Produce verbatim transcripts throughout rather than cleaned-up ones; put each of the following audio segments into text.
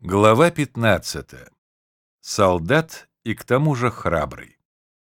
Глава пятнадцатая. Солдат и к тому же храбрый.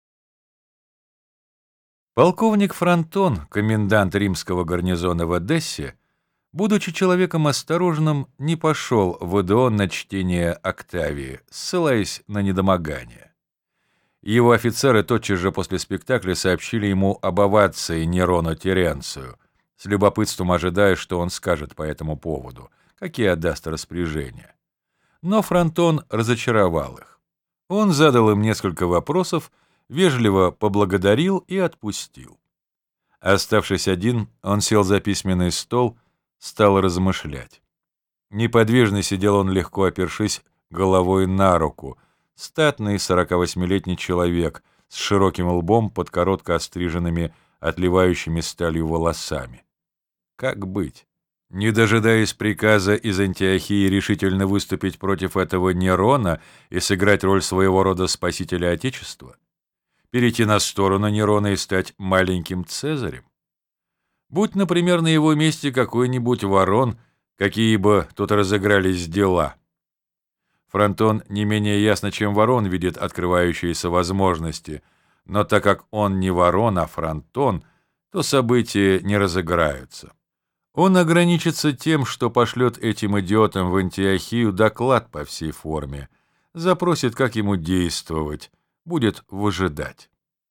Полковник Фронтон, комендант римского гарнизона в Одессе, будучи человеком осторожным, не пошел в Одеон на чтение Октавии, ссылаясь на недомогание. Его офицеры тотчас же после спектакля сообщили ему об овации Нерону Теренцию, с любопытством ожидая, что он скажет по этому поводу, какие отдаст распоряжения. Но Фронтон разочаровал их. Он задал им несколько вопросов, вежливо поблагодарил и отпустил. Оставшись один, он сел за письменный стол, стал размышлять. Неподвижно сидел он, легко опершись головой на руку, статный сорокавосьмилетний человек с широким лбом под коротко остриженными, отливающими сталью волосами. Как быть? Не дожидаясь приказа из Антиохии решительно выступить против этого Нерона и сыграть роль своего рода спасителя Отечества? Перейти на сторону Нерона и стать маленьким Цезарем? Будь, например, на его месте какой-нибудь Ворон, какие бы тут разыгрались дела. Фронтон не менее ясно, чем Ворон, видит открывающиеся возможности, но так как он не Ворон, а Фронтон, то события не разыграются. Он ограничится тем, что пошлет этим идиотам в Антиохию доклад по всей форме, запросит, как ему действовать, будет выжидать.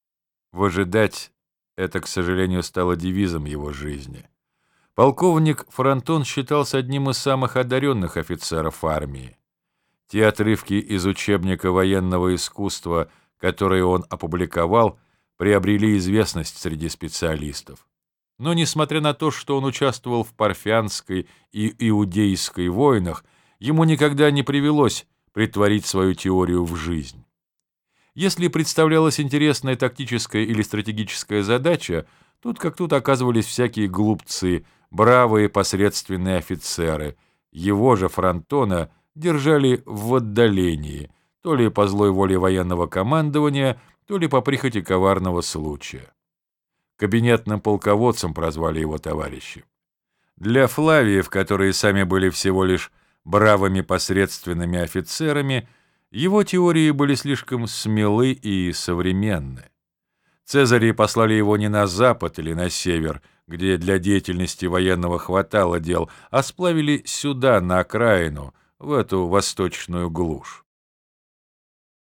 Выжидать — это, к сожалению, стало девизом его жизни. Полковник Фронтон считался одним из самых одаренных офицеров армии. Те отрывки из учебника военного искусства, которые он опубликовал, приобрели известность среди специалистов. Но, несмотря на то, что он участвовал в Парфянской и Иудейской войнах, ему никогда не привелось претворить свою теорию в жизнь. Если представлялась интересная тактическая или стратегическая задача, тут как тут оказывались всякие глупцы, бравые посредственные офицеры. Его же, Фронтона, держали в отдалении, то ли по злой воле военного командования, то ли по прихоти коварного случая. Кабинетным полководцем прозвали его товарищи. Для флавиев, которые сами были всего лишь бравыми посредственными офицерами, его теории были слишком смелы и современны. Цезари послали его не на запад или на север, где для деятельности военного хватало дел, а сплавили сюда, на окраину, в эту восточную глушь.